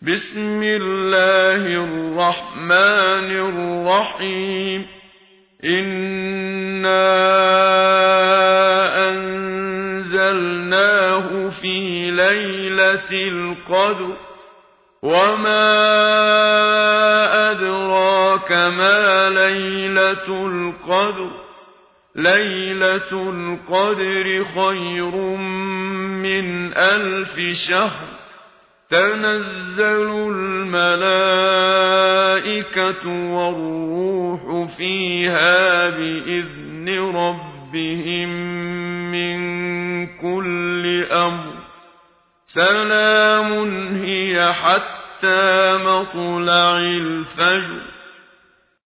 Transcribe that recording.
بسم الله الرحمن الرحيم إنا أنزلناه في ليلة القدر وما أدراك ما ليلة القدر ليلة القدر خير من 1000 شهر تنزل الملائكة والروح فيها بإذن ربهم من كل أمر سلام هي حتى مطلع الفجر